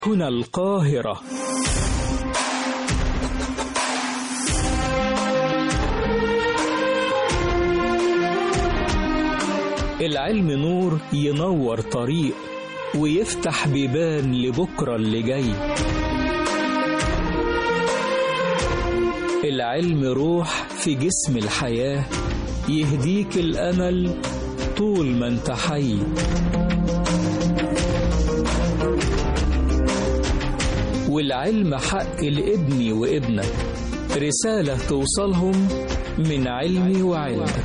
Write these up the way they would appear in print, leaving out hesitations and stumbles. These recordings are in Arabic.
هنا القاهرة. العلم نور ينور طريق ويفتح بيبان لبكرة اللي جاي. العلم روح في جسم الحياة يهديك الأمل طول ما انت حي. والعلم حق لابني وابنك، رسالة توصلهم من علمي وعلمك.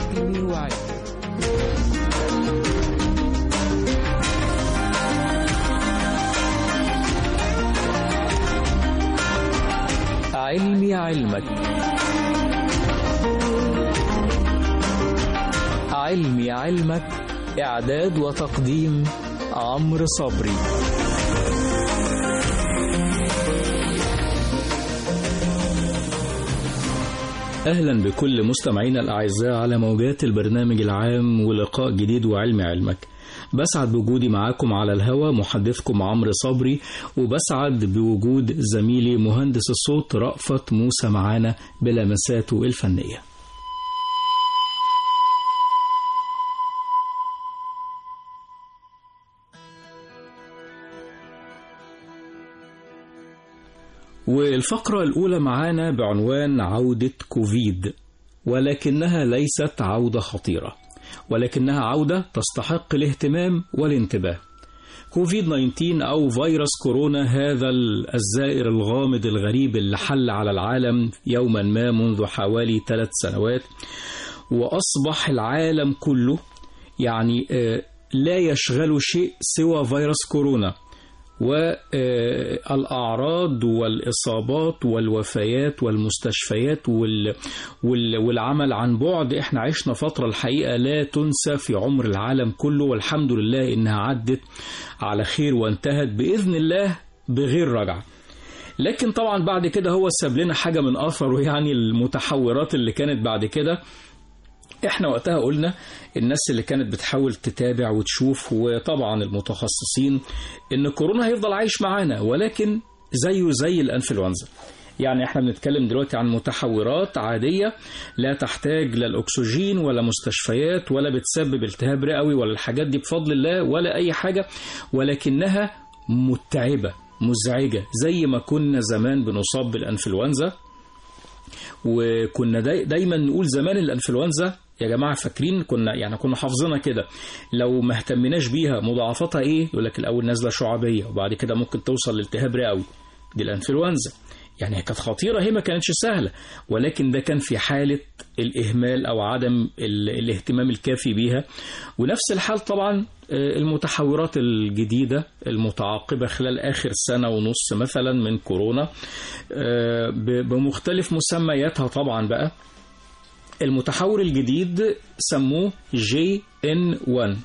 علمي علمك، علمي علمك. إعداد وتقديم عمرو صبري. أهلا بكل مستمعينا الأعزاء على موجات البرنامج العام ولقاء جديد وعلمي علمك. بسعد بوجودي معاكم على الهواء محدثكم عمرو صبري، وبسعد بوجود زميلي مهندس الصوت رأفت موسى معانا بلمساته الفنية. والفقرة الأولى معانا بعنوان عودة كوفيد، ولكنها ليست عودة خطيرة، ولكنها عودة تستحق الاهتمام والانتباه. كوفيد 19 أو فيروس كورونا، هذا الزائر الغامض الغريب اللي حل على العالم يوما ما منذ حوالي 3 سنوات، وأصبح العالم كله يعني لا يشغل شيء سوى فيروس كورونا، والأعراض والإصابات والوفيات والمستشفيات والعمل عن بعد. احنا عشنا فترة الحقيقة لا تنسى في عمر العالم كله، والحمد لله إنها عدت على خير وانتهت بإذن الله بغير رجعة. لكن طبعا بعد كده هو ساب لنا حاجة من أثره، يعني المتحورات اللي كانت بعد كده. احنا وقتها قلنا الناس اللي كانت بتحاول تتابع وتشوف، وطبعا المتخصصين، ان كورونا هيفضل عايش معانا، ولكن زيه زي الانفلونزا. يعني احنا بنتكلم دلوقتي عن متحورات عادية لا تحتاج لا الأكسجين ولا مستشفيات ولا بتسبب التهاب رئوي ولا الحاجات دي بفضل الله ولا أي حاجة، ولكنها متعبة مزعجة زي ما كنا زمان بنصاب بالانفلونزا. وكنا دايما نقول زمان الانفلونزا يا جماعة فاكرين، كنا حافظنا كده، لو ما اهتمناش بيها مضاعفتها ايه؟ يقول لك الاول نازله شعبيه وبعد كده ممكن توصل لالتهاب رئوي. دي الانفلونزا، يعني هي كانت خطيره، هي ما كانتش سهله، ولكن ده كان في حاله الاهمال او عدم الاهتمام الكافي بيها. ونفس الحال طبعا المتحورات الجديده المتعاقبه خلال اخر سنه ونص مثلا من كورونا بمختلف مسمياتها. طبعا بقى المتحور الجديد سموه JN1.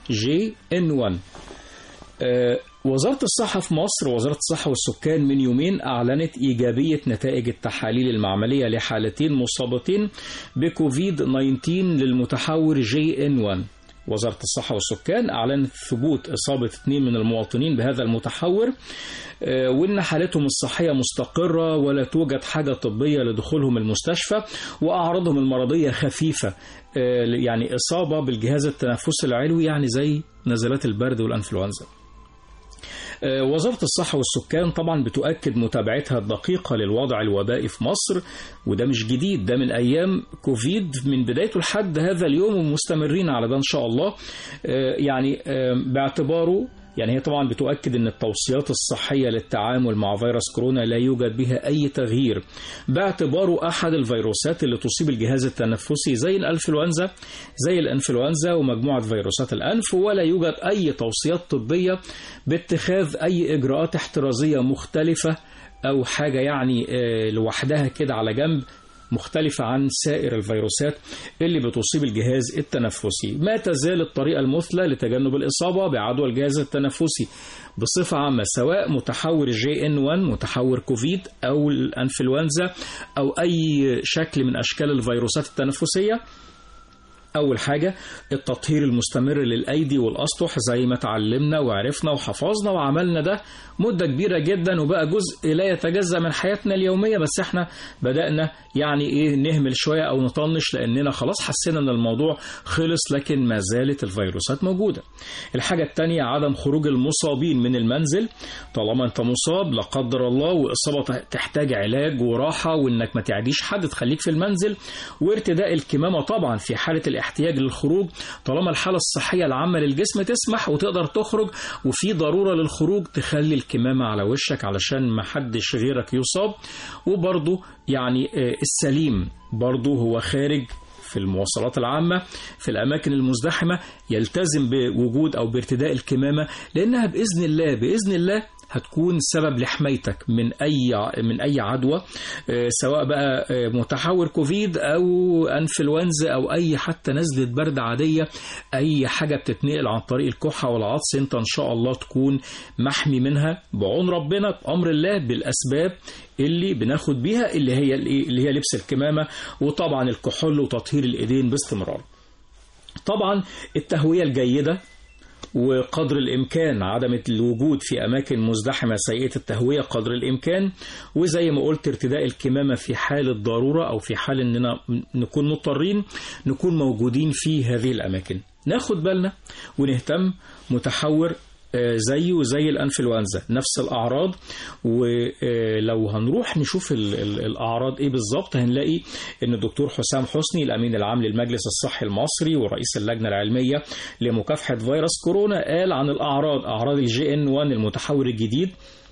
وزارة الصحة في مصر، وزارة الصحة والسكان، من يومين أعلنت إيجابية نتائج التحاليل المعملية لحالتين مصابتين بكوفيد 19 للمتحور JN1. وزارة الصحة والسكان أعلنت ثبوت إصابة 2 من المواطنين بهذا المتحور، وإن حالتهم الصحية مستقرة ولا توجد حاجة طبية لدخولهم المستشفى، وأعراضهم المرضية خفيفة، يعني إصابة بالجهاز التنفسي العلوي، يعني زي نزلات البرد والأنفلونزا. وزارة الصحة والسكان طبعا بتؤكد متابعتها الدقيقة للوضع الوبائي في مصر، وده مش جديد، ده من أيام كوفيد من بدايته لحد هذا اليوم، ومستمرين على ده إن شاء الله. يعني باعتباره، يعني هي طبعا بتؤكد أن التوصيات الصحية للتعامل مع فيروس كورونا لا يوجد بها أي تغيير، باعتباره أحد الفيروسات اللي تصيب الجهاز التنفسي زي الإنفلونزا ومجموعة فيروسات الأنف، ولا يوجد أي توصيات طبية باتخاذ أي إجراءات احترازية مختلفة أو حاجة يعني لوحدها كده على جنب مختلفة عن سائر الفيروسات اللي بتصيب الجهاز التنفسي. ما تزال الطريقة المثلى لتجنب الإصابة بعدوى الجهاز التنفسي بصفة عامة، سواء متحور JN1 متحور كوفيد أو الأنفلونزا أو أي شكل من أشكال الفيروسات التنفسية، أول حاجة التطهير المستمر للأيدي والأسطح زي ما اتعلمنا وعرفنا وحفظنا وعملنا ده مدة كبيرة جدا وبقى جزء لا يتجزأ من حياتنا اليومية، بس احنا بدأنا يعني نهمل شوية أو نطنش لأننا خلاص حسينا أن الموضوع خلص، لكن ما زالت الفيروسات موجودة. الحاجة التانية عدم خروج المصابين من المنزل. طالما انت مصاب لا قدر الله وإصابة تحتاج علاج وراحة وإنك ما تعديش حد، تخليك في المنزل. وارتداء الكمامة طبعا في حالة الاحتياج للخروج، طالما الحالة الصحية العامة للجسم تسمح وتقدر تخرج وفي ضرورة للخروج تخلي الكمامة على وشك علشان ما حدش غيرك يصاب. وبرضو يعني السليم برضو هو خارج في المواصلات العامة في الأماكن المزدحمة يلتزم بوجود أو بارتداء الكمامة، لأنها بإذن الله هتكون سبب لحمايتك من أي عدوى، سواء بقى متحور كوفيد أو أنفلونزا أو أي حتى نزلة برد عادية، أي حاجة بتتنقل عن طريق الكحة والعطس أنت إن شاء الله تكون محمي منها بعون ربنا بأمر الله بالأسباب اللي بناخد بيها اللي هي لبس الكمامة، وطبعا الكحول وتطهير الإيدين باستمرار. طبعا التهوية الجيدة وقدر الإمكان عدم الوجود في أماكن مزدحمة سيئة التهوية قدر الإمكان، وزي ما قلت ارتداء الكمامة في حال الضرورة أو في حال أننا نكون مضطرين نكون موجودين في هذه الأماكن. ناخد بالنا ونهتم. متحور زيه زي الأنفلونزا نفس الأعراض، ولو هنروح نشوف الأعراض إيه بالظبط هنلاقي أن الدكتور حسام حسني الأمين العام للمجلس الصحي المصري ورئيس اللجنة العلمية لمكافحة فيروس كورونا قال عن أعراض الJN1 المتحور الجديد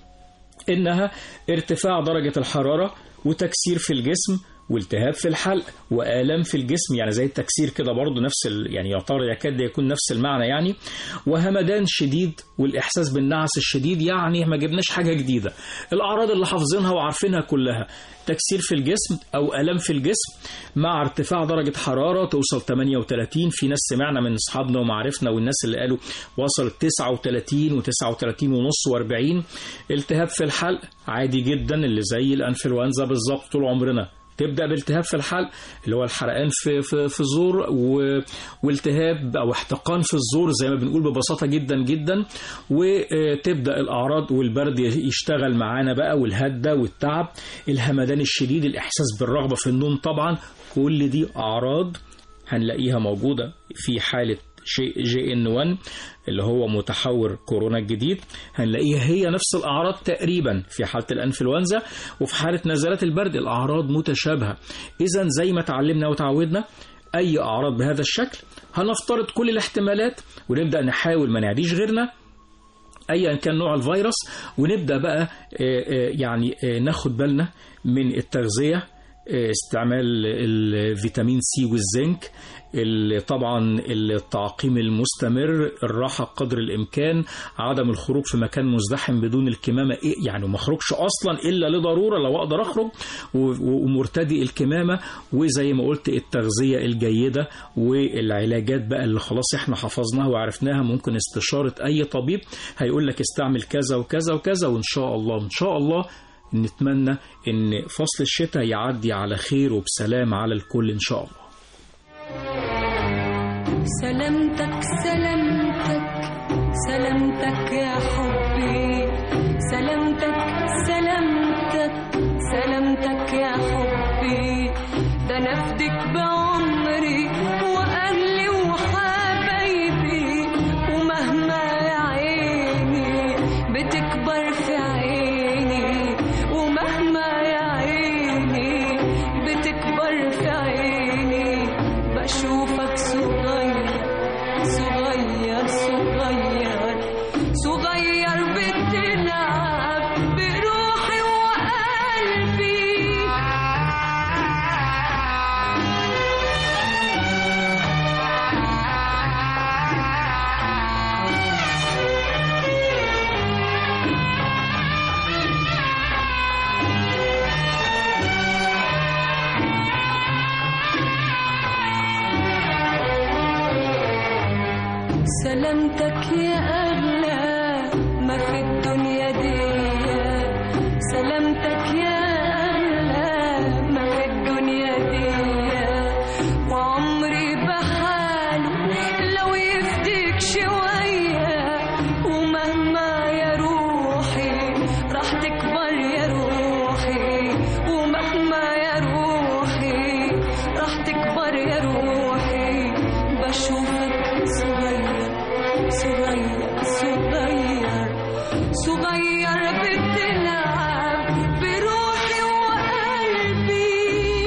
إنها ارتفاع درجة الحرارة وتكسير في الجسم والتهاب في الحلق وآلام في الجسم، يعني زي التكسير كده برضو نفس يعني يكاد يكون نفس المعنى يعني، وهمدان شديد والإحساس بالنعس الشديد، يعني ما جبناش حاجة جديدة، الأعراض اللي حافظينها وعارفينها كلها، تكسير في الجسم أو آلام في الجسم مع ارتفاع درجة حرارة توصل 38، في ناس سمعنا من أصحابنا ومعارفنا والناس اللي قالوا وصلت 39 و39 ونص و40. التهاب في الحلق عادي جدا اللي زي الأنفلونزا بالظبط طول عمرنا، تبدأ بالتهاب في الحلق اللي هو الحرقان في الزور والتهاب أو احتقان في الزور زي ما بنقول ببساطة جدا جدا، وتبدأ الأعراض والبرد يشتغل معانا بقى والهدة والتعب، الهمدان الشديد، الإحساس بالرغبة في النوم. طبعا كل دي أعراض هنلاقيها موجودة في حالة JN1 اللي هو متحور كورونا الجديد، هنلاقيها هي نفس الأعراض تقريبا في حالة الأنفلونزا، وفي حالة نزلات البرد الأعراض متشابهة. إذن زي ما تعلمنا وتعودنا أي أعراض بهذا الشكل هنفترض كل الاحتمالات ونبدأ نحاول ما نعديش غيرنا أيا كان نوع الفيروس، ونبدأ بقى يعني ناخد بالنا من التغذية، استعمال الفيتامين سي والزنك، طبعا التعقيم المستمر، الراحة قدر الإمكان، عدم الخروج في مكان مزدحم بدون الكمامة، يعني ما اخرجش أصلا إلا لضرورة لو أقدر أخرج ومرتدي الكمامة، وزي ما قلت التغذية الجيدة والعلاجات بقى اللي خلاص احنا حفظناها وعرفناها، ممكن استشارة أي طبيب هيقول لك استعمل كذا وكذا وكذا، وإن شاء الله نتمنى إن فصل الشتاء يعدي على خير وبسلام على الكل إن شاء الله. سلامتك سلامتك سلامتك يا حبي، سلامتك سلامتك سلامتك يا حبي، ده نفدك بعمري وأهلي وحبايبي، ومهما يا عيني بتكبر في عيني، ومهما يا عيني بتكبر في عيني، بشوفك صغير صغير صغير صغير بتلعب بروحي وقلبي. سلامتك يا أغلى ما في الدنيا دي، سلامتك يا أغلى ما في الدنيا دي، وعمري بحال تكبر يا روحي ومهما يا روحي راح تكبر يا روحي بشوفك صغير صغير صغير صغير بتلعب بروحي وقلبي.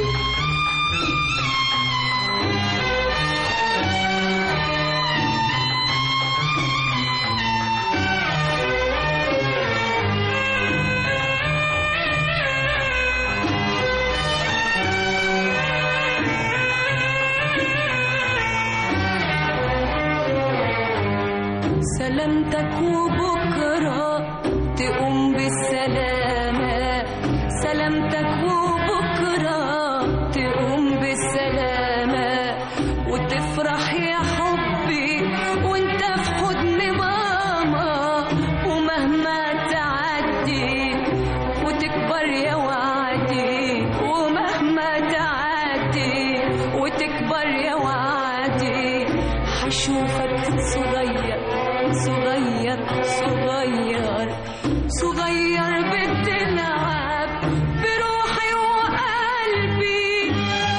سلامتك وبكرة تقوم بالسلامة، سلامتك وبكرة تقوم بالسلامة وتفرح يا حبي وانت في حضن ماما، ومهما تعدي وتكبر يا وعدي، ومهما تعدي وتكبر يا وعدي حشوفك صغير صغير صغير صغير بتلعب بروحي وقلبي.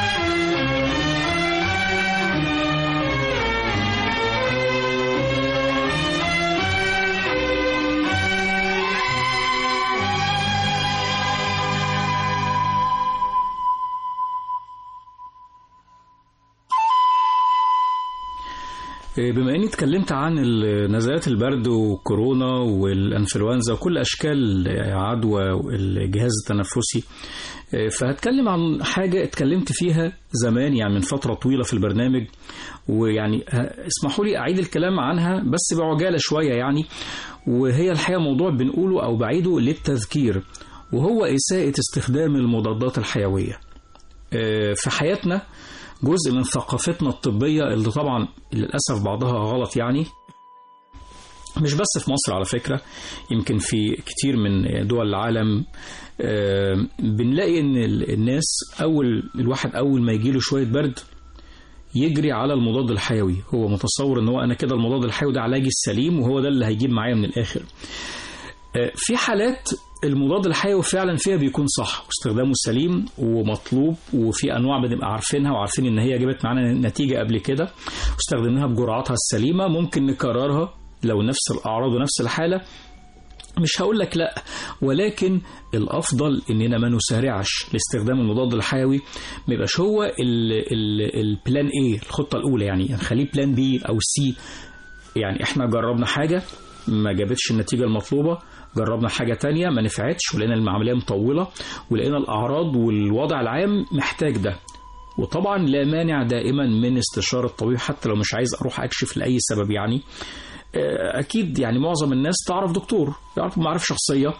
بما اني اتكلمت عن نزلات البرد وكورونا والانفلونزا وكل اشكال عدوى الجهاز التنفسي، فهتكلم عن حاجة اتكلمت فيها زمان يعني من فترة طويلة في البرنامج، ويعني اسمحوا لي اعيد الكلام عنها بس بعجالة شوية يعني، وهي الحقيقة موضوع بنقوله او بعيده للتذكير، وهو إساءة استخدام المضادات الحيوية في حياتنا. جزء من ثقافتنا الطبية اللي طبعا للأسف بعضها غلط يعني، مش بس في مصر على فكرة، يمكن في كتير من دول العالم بنلاقي ان الناس الواحد اول ما يجيله شوية برد يجري على المضاد الحيوي، هو متصور ان هو انا كده المضاد الحيوي ده علاجي السليم وهو ده اللي هيجيب معايا من الاخر. في حالات المضاد الحيوي فعلا فيها بيكون صح واستخدامه سليم ومطلوب، وفي انواع بنبقى عارفينها وعارفين ان هي جابت معانا نتيجة قبل كده واستخدمناها بجرعاتها السليمة، ممكن نكررها لو نفس الاعراض ونفس الحالة، مش هقول لك لا، ولكن الافضل اننا ما نسارعش لاستخدام المضاد الحيوي، ما يبقاش هو البلان ايه الخطة الاولى، يعني نخليه بلان بي او سي. يعني احنا جربنا حاجة ما جابتش النتيجة المطلوبة، جربنا حاجة تانية ما نفعتش ولقينا العملية مطولة ولقينا الأعراض والوضع العام محتاج ده. وطبعا لا مانع دائما من استشارة الطبيب حتى لو مش عايز أروح أكشف لأي سبب يعني. أكيد يعني معظم الناس تعرف دكتور، يعرف معرفة شخصية،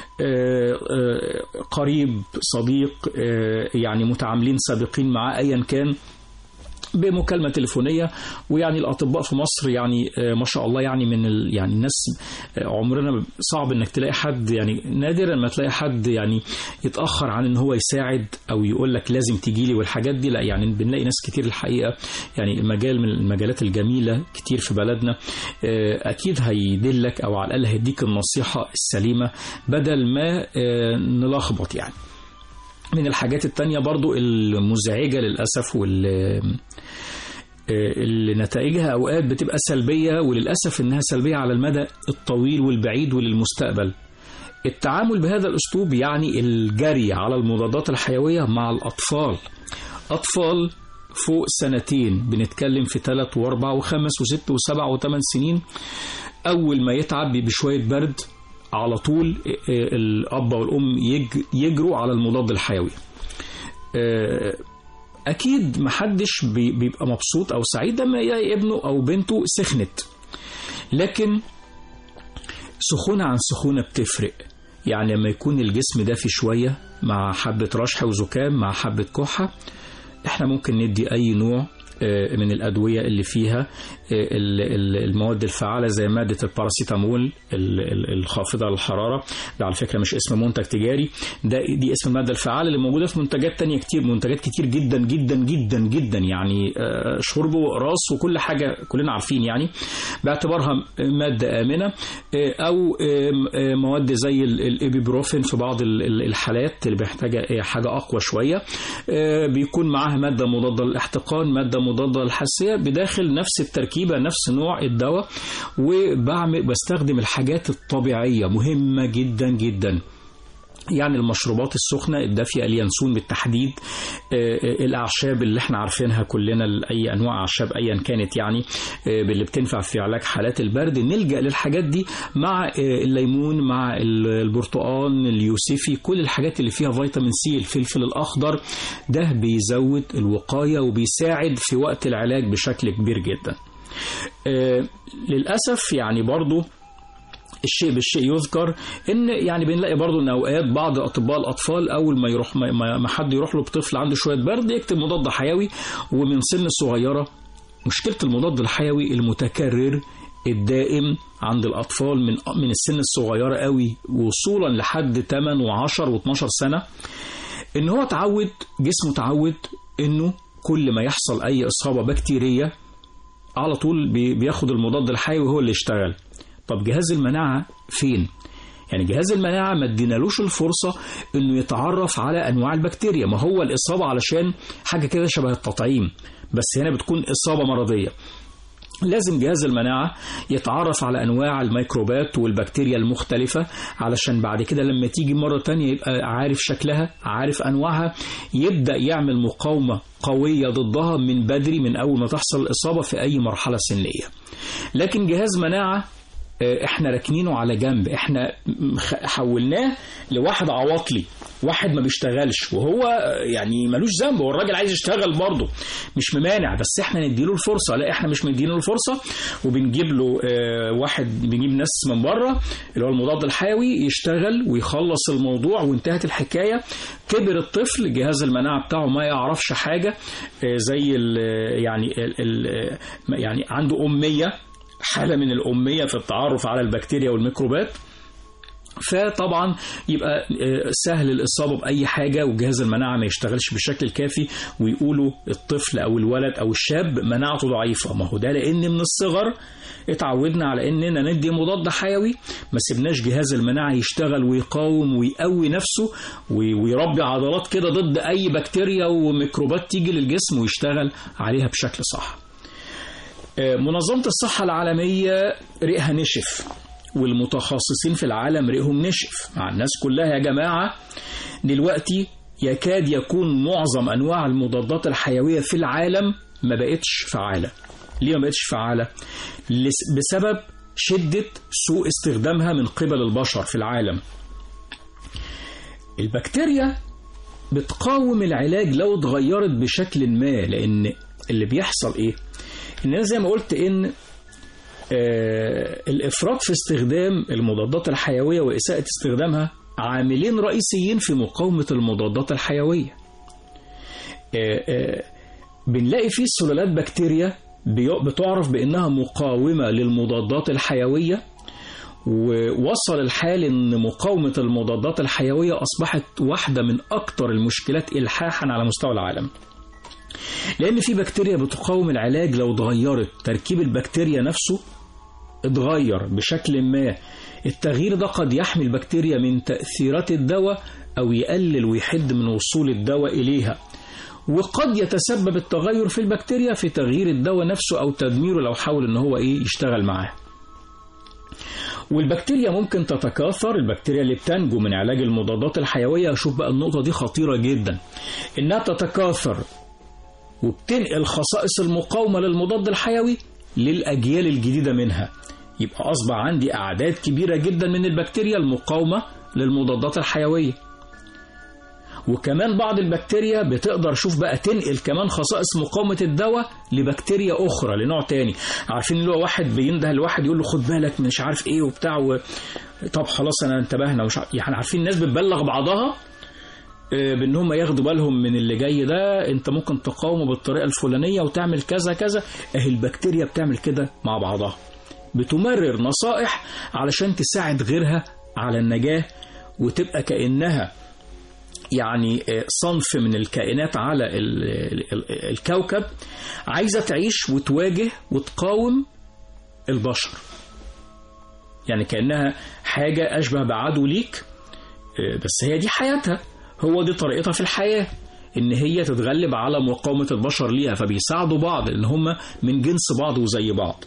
قريب صديق، يعني متعاملين سابقين مع أيا كان بمكالمة تليفونية. ويعني الأطباء في مصر يعني ما شاء الله يعني من يعني الناس عمرنا صعب انك تلاقي حد، يعني نادرا ما تلاقي حد يعني يتأخر عن ان هو يساعد او يقول لك لازم تجيلي والحاجات دي، لا يعني بنلاقي ناس كتير الحقيقة، يعني المجال من المجالات الجميلة كتير في بلدنا، اكيد هيدلك او على الاقل هيديك النصيحة السليمة بدل ما نلخبط يعني. من الحاجات التانية برضو المزعجة للأسف اللي نتائجها أوقات بتبقى سلبية، وللأسف إنها سلبية على المدى الطويل والبعيد وللمستقبل، التعامل بهذا الأسلوب، يعني الجري على المضادات الحيوية مع الأطفال. أطفال فوق سنتين، بنتكلم في 3 و4 و5 و6 و7 و8 سنين، أول ما يتعب بشوية برد على طول الأب والأم يجروا على المضاد الحيوي. أكيد محدش بيبقى مبسوط أو سعيد لما يلاقي ابنه أو بنته سخنت، لكن سخونة عن سخونة بتفرق. يعني لما يكون الجسم دافي شوية مع حبة رشح وزكام مع حبة كحة، احنا ممكن ندي أي نوع من الأدوية اللي فيها المواد الفعالة زي مادة الباراسيتامول الخافضة للحرارة. ده على فكرة مش اسم منتج تجاري، دي اسم المادة الفعالة اللي موجودة في منتجات تانية كتير، منتجات كتير جدا جدا جدا جدا، يعني شرب وقراص وكل حاجة كلنا عارفين، يعني باعتبارها مادة آمنة. أو مواد زي الإبيبروفين في بعض الحالات اللي محتاجة حاجة أقوى شوية، بيكون معاها مادة مضادة للاحتقان، مادة مضادة للحساسية، بداخل نفس التركيبة نفس نوع الدواء. وبستخدم الحاجات الطبيعية مهمة جدا جدا، يعني المشروبات السخنة الدافية، اليانسون بالتحديد، الأعشاب اللي احنا عارفينها كلنا، أي أنواع أعشاب أيا كانت، يعني اللي بتنفع في علاج حالات البرد، نلجأ للحاجات دي مع الليمون، مع البرتقال، اليوسفي، كل الحاجات اللي فيها فيتامين سي، الفلفل الأخضر، ده بيزود الوقاية وبيساعد في وقت العلاج بشكل كبير جدا. للأسف يعني برضو الشيء بالشيء يذكر ان يعني بنلاقي برضو ان اوقات بعض اطباء الاطفال اول ما يروح ما حد يروح له بطفل عنده شويه برد يكتب مضاد حيوي، ومن سن صغيره. مشكله المضاد الحيوي المتكرر الدائم عند الاطفال من السن الصغيره قوي وصولا لحد 8 و10 و12 سنه، ان هو جسمه تعود انه كل ما يحصل اي اصابه بكتيريه على طول بياخد المضاد الحيوي هو اللي يشتغل. طب جهاز المناعة فين؟ يعني جهاز المناعة ما ادينالوش الفرصة انه يتعرف على انواع البكتيريا. ما هو الاصابة علشان حاجة كده شبه التطعيم، بس هنا بتكون اصابة مرضية. لازم جهاز المناعة يتعرف على أنواع الميكروبات والبكتيريا المختلفة، علشان بعد كده لما تيجي مرة تانية يبقى عارف شكلها، عارف أنواعها، يبدأ يعمل مقاومة قوية ضدها من بدري، من أول ما تحصل الإصابة في أي مرحلة سنية. لكن جهاز مناعة احنا راكنينه على جنب، احنا حولناه لواحد عواطلي، واحد ما بيشتغلش، وهو يعني ملوش ذنب، هو الراجل عايز يشتغل برضه مش ممانع، بس احنا نديله الفرصة. لا، احنا مش مدينه الفرصة، وبنجيب له بنجيب ناس من بره اللي هو المضاد الحيوي يشتغل ويخلص الموضوع وانتهت الحكاية. كبر الطفل جهاز المناعة بتاعه ما يعرفش حاجة، زي يعني عنده أمية، حالة من الأمية في التعرف على البكتيريا والميكروبات، فطبعا يبقى سهل الإصابة بأي حاجة وجهاز المناعة ما يشتغلش بشكل كافي، ويقولوا الطفل أو الولد أو الشاب مناعته ضعيفة. ما هو ده لأن من الصغر اتعودنا على أننا ندي مضاد حيوي، ما سيبناش جهاز المناعة يشتغل ويقاوم ويقوي نفسه ويربي عضلات كده ضد أي بكتيريا وميكروبات تيجي للجسم ويشتغل عليها بشكل صح. منظمة الصحة العالمية رئها نشف، والمتخصصين في العالم رئهم نشف مع الناس كلها. يا جماعة دلوقتي يكاد يكون معظم أنواع المضادات الحيوية في العالم ما بقتش فعالة. ليه ما بقتش فعالة؟ بسبب شدة سوء استخدامها من قبل البشر في العالم. البكتيريا بتقاوم العلاج لو اتغيرت بشكل ما، لأن اللي بيحصل إيه؟ إن زي ما قلت إن الإفراط في استخدام المضادات الحيوية وإساءة استخدامها عاملين رئيسيين في مقاومة المضادات الحيوية. بنلاقي فيه سلالات بكتيريا بتعرف بأنها مقاومة للمضادات الحيوية، ووصل الحال أن مقاومة المضادات الحيوية أصبحت واحدة من أكثر المشكلات إلحاحا على مستوى العالم، لأن في بكتيريا بتقاوم العلاج لو اتغيرت تركيب البكتيريا نفسه اتغير بشكل ما. التغيير ده قد يحمي البكتيريا من تأثيرات الدواء أو يقلل ويحد من وصول الدواء إليها، وقد يتسبب التغير في البكتيريا في تغيير الدواء نفسه أو تدميره لو حاول إن هو يشتغل معاه. والبكتيريا ممكن تتكاثر، البكتيريا اللي بتنجو من علاج المضادات الحيوية، شوف بقى النقطة دي خطيرة جدا، إنها تتكاثر وبتنقل خصائص المقاومة للمضاد الحيوي للأجيال الجديدة منها. يبقى أصبح عندي أعداد كبيرة جدا من البكتيريا المقاومة للمضادات الحيوية. وكمان بعض البكتيريا بتقدر شوف بقى تنقل كمان خصائص مقاومة الدواء لبكتيريا أخرى لنوع تاني. عارفين اللي هو واحد بينده الواحد يقول له خد بالك مش عارف إيه وبتاع طب خلاص أنا انتبهنا يعني عارفين الناس بتبلغ بعضها بان هم ياخدوا بالهم من اللي جاي ده، انت ممكن تقاومه بالطريقه الفلانيه وتعمل كذا كذا. البكتيريا بتعمل كده مع بعضها، بتمرر نصائح علشان تساعد غيرها على النجاه، وتبقى كأنها يعني صنف من الكائنات على الكوكب عايزة تعيش وتواجه وتقاوم البشر، يعني كأنها حاجة أشبه بعدو ليك، بس هي دي حياتها، هو دي طريقتها في الحياة، إن هي تتغلب على مقاومة البشر ليها، فبيساعدوا بعض إن هم من جنس بعض وزي بعض.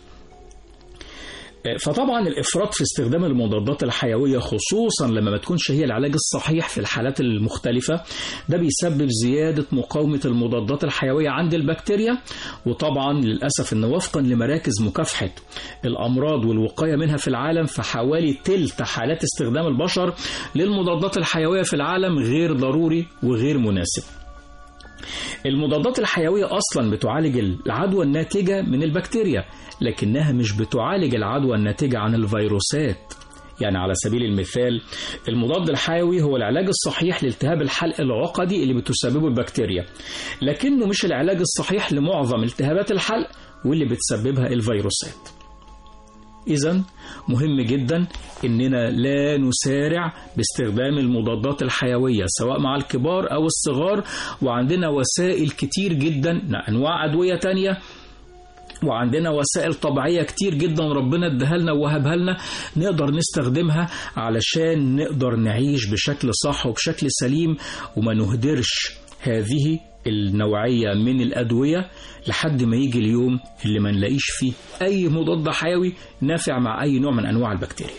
فطبعا الإفراط في استخدام المضادات الحيوية خصوصا لما ما تكونش هي العلاج الصحيح في الحالات المختلفة، ده بيسبب زيادة مقاومة المضادات الحيوية عند البكتيريا. وطبعا للأسف أن وفقا لمراكز مكافحة الأمراض والوقاية منها في العالم، فحوالي تلت حالات استخدام البشر للمضادات الحيوية في العالم غير ضروري وغير مناسب. المضادات الحيوية أصلا بتعالج العدوى الناتجة من البكتيريا، لكنها مش بتعالج العدوى الناتجة عن الفيروسات. يعني على سبيل المثال المضاد الحيوي هو العلاج الصحيح لالتهاب الحلق العقدي اللي بتسببه البكتيريا، لكنه مش العلاج الصحيح لمعظم التهابات الحلق واللي بتسببها الفيروسات. إذن مهم جدا إننا لا نسارع باستخدام المضادات الحيوية سواء مع الكبار أو الصغار، وعندنا وسائل كتير جدا، أنواع أدوية تانية، وعندنا وسائل طبيعية كتير جدا ربنا اداها لنا ووهبها لنا نقدر نستخدمها علشان نقدر نعيش بشكل صح وبشكل سليم، وما نهدرش هذه النوعية من الأدوية لحد ما يجي اليوم اللي ما نلاقيش فيه أي مضاد حيوي نافع مع أي نوع من أنواع البكتيريا.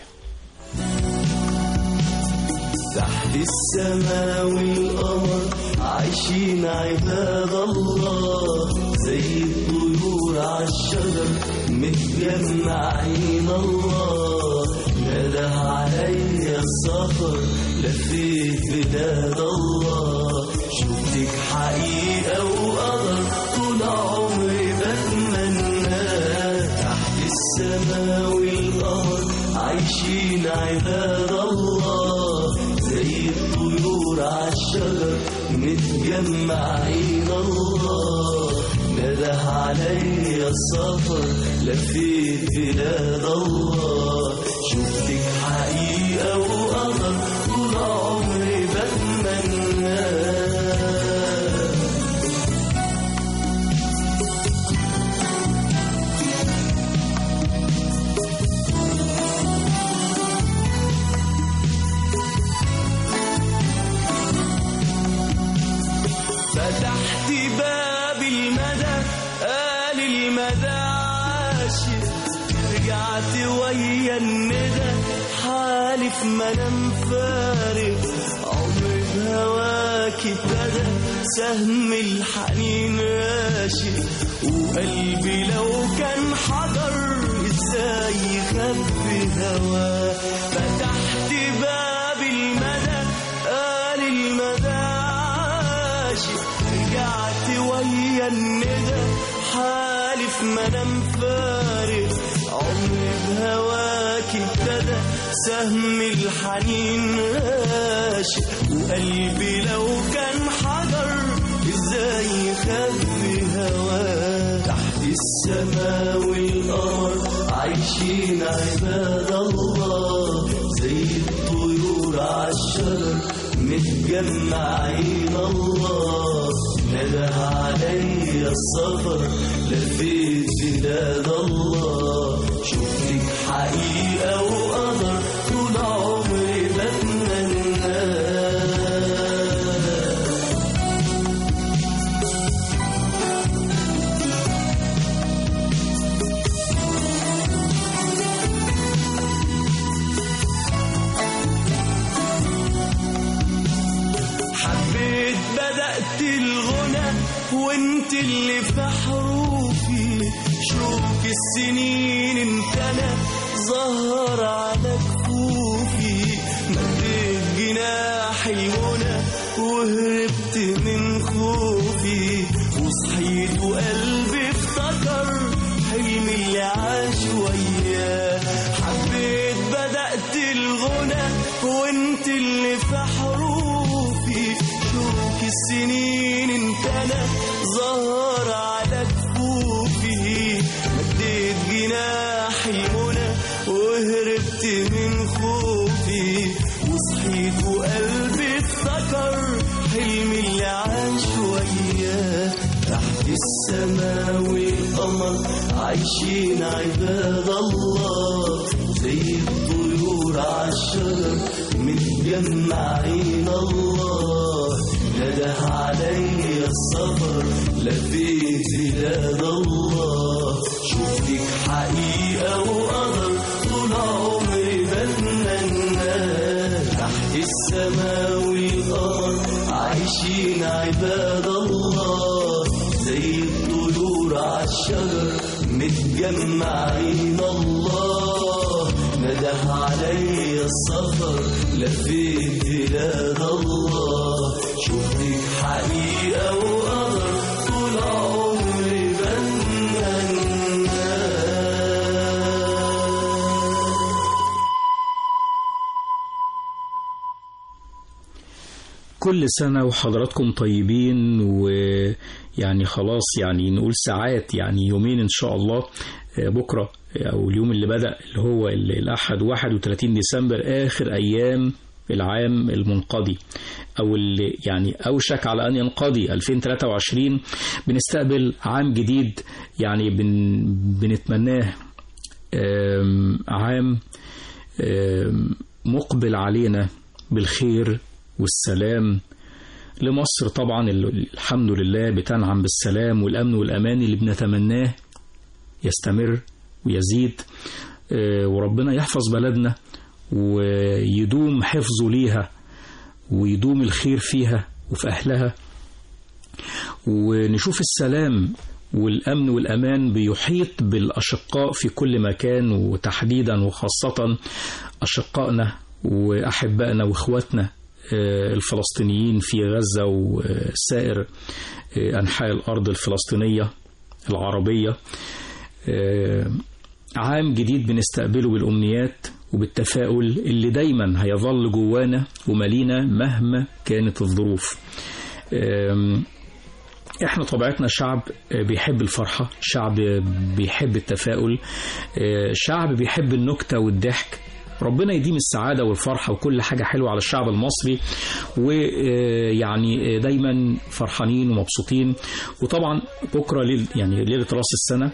تحت السماء والقمر عايشين عباد الله، زي الطيور عالشجر متجمعين. الله نده عليا السفر، لفيت بلاد الله، شفتك حقيقة وقدر طول عمري بتمنى. تحت السماء والقمر عايشين عباد الله، زي الطيور عالشجر متجمعين. الله نده عليا السفر، لفيت بلاد الله، شفتك حقيقة وقدر طول عمري بتمنى. فتحت باب المدى، قال المدى عاشق، رجعت ويا الندى، حالف ما انا مفارق، عمري بهواكي ابتدى، سهم الحنين راشق، وقلبي لو كان حجر ازاي يخبي هواه. فتحت باب المدى، قال المدى رجعت ويا الندى، حالف ما انا مفارق، عمري بهواكي ابتدى، سهم الحنين راشق، وقلبي لو كان حجر ازاي يخبي هواه. تحت السماء والقمر عايشين عباد الله، زي الطيور عالشجر متجمعين. الله نده عليا السفر، لفيت بلاد الله، شفتك حقيقة وقدر طول عمري بتمنى. وانت اللي في حروفي، شوك السنين امتنى، ظهر على كفوفي، مديت جناحي المنى وهربت من خوفي، وصحيت وقلبي افتكر حلمي اللي عاش وياه. حبيت بدأت الغنى وانت اللي في حروفي، السنين امتلى ظهر على كفوفي، مديت جناحي المنى وهربت من خوفي، وصحيت وقلبي افتكر حلمي اللي عاش وياه. تحت السماء والقمر عايشين عباد الله، زي الطيور عالشجر متجمعين. الله نده عليا السفر لفيت بلاد الله، شفتك حقيقة وقدر طول عمري بتمنى. تحت السماء والقمر عايشين عباد الله، زي الطيور عالشجر متجمعين. الله نده عليا السفر لفيت بلاد الله، شفتك حقيقة وقدر طول عمري بتمنى. كل سنة وحضراتكم طيبين، ويعني خلاص يعني نقول ساعات، يعني يومين إن شاء الله، بكرة أو اليوم اللي بدأ اللي هو الأحد 31 ديسمبر آخر أيام العام المنقضي، أو اللي يعني أوشك على أن ينقضي 2023. بنستقبل عام جديد يعني بنتمناه عام مقبل علينا بالخير والسلام لمصر. طبعا الحمد لله بتنعم بالسلام والأمن والأمان اللي بنتمناه يستمر ويزيد، وربنا يحفظ بلدنا ويدوم حفظه ليها ويدوم الخير فيها وفي أهلها، ونشوف السلام والأمن والأمان بيحيط بالأشقاء في كل مكان، وتحديدا وخاصة أشقائنا وأحبائنا وإخواتنا الفلسطينيين في غزة وسائر أنحاء الأرض الفلسطينية العربية. عام جديد بنستقبله بالأمنيات وبالتفاؤل اللي دايما هيظل جوانا ومالينا مهما كانت الظروف. احنا طبيعتنا شعب بيحب الفرحة، شعب بيحب التفاؤل، شعب بيحب النكتة والضحك. ربنا يديم السعادة والفرحة وكل حاجة حلوة على الشعب المصري، ويعني دايما فرحانين ومبسوطين. وطبعا بكرة يعني ليلة راس السنة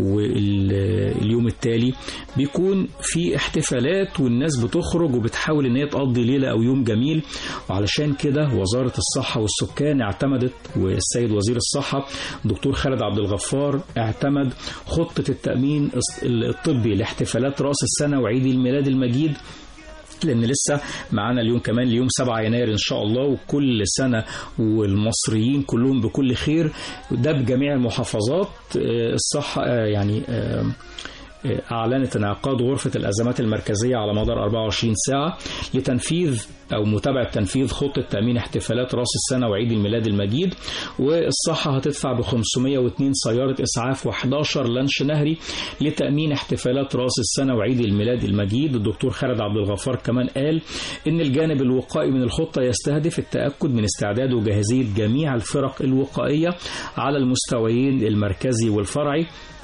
واليوم التالي بيكون في احتفالات، والناس بتخرج وبتحاول ان هي تقضي ليلة او يوم جميل. وعلشان كده وزارة الصحة والسكان اعتمدت، والسيد وزير الصحة دكتور خالد عبد الغفار اعتمد خطة التأمين الطبي لاحتفالات راس السنة وعيد الميلاد المجيد، لأن لسه معانا اليوم كمان اليوم 7 يناير إن شاء الله. وكل سنة والمصريين كلهم بكل خير. ده بجميع المحافظات. الصحة يعني أعلنت انعقاد غرفة الأزمات المركزية على مدار 24 ساعة لتنفيذ أو متابعة تنفيذ خطة تأمين احتفالات رأس السنة وعيد الميلاد المجيد. والصحة هتدفع ب502 سيارة إسعاف و11 لانش نهري لتأمين احتفالات رأس السنة وعيد الميلاد المجيد. الدكتور خالد عبد الغفار كمان قال إن الجانب الوقائي من الخطة يستهدف التأكد من استعداد وجاهزية جميع الفرق الوقائية على المستويين المركزي والفرعي،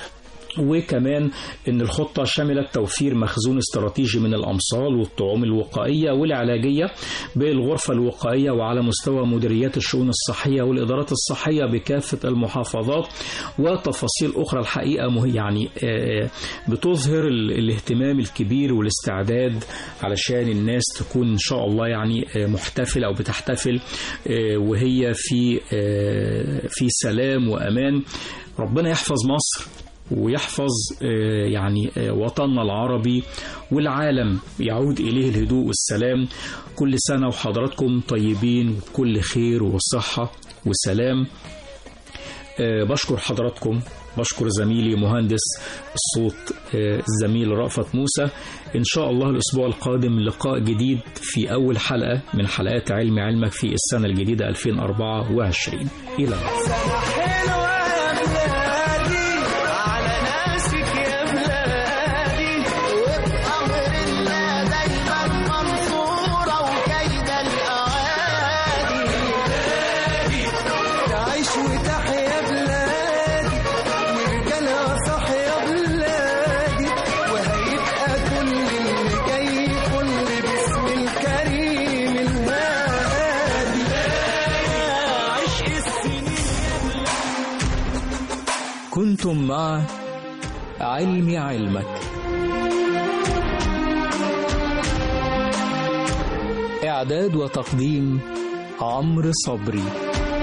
وكمان ان الخطة شملت توفير مخزون استراتيجي من الأمصال والطعوم الوقائية والعلاجية بالغرفة الوقائية وعلى مستوى مديريات الشؤون الصحية والإدارات الصحية بكافة المحافظات، وتفاصيل أخرى الحقيقة يعني بتظهر الاهتمام الكبير والاستعداد علشان الناس تكون إن شاء الله يعني محتفل أو بتحتفل وهي في سلام وأمان. ربنا يحفظ مصر ويحفظ يعني وطننا العربي، والعالم يعود إليه الهدوء والسلام. كل سنة وحضراتكم طيبين وبكل خير وصحة وسلام. بشكر حضراتكم، بشكر زميلي مهندس الصوت الزميل رأفت موسى. إن شاء الله الأسبوع القادم لقاء جديد في أول حلقة من حلقات علمي علمك في السنة الجديدة 2024. إلى اللقاء. كنتم مع علمي علمك. إعداد وتقديم عمرو صبري.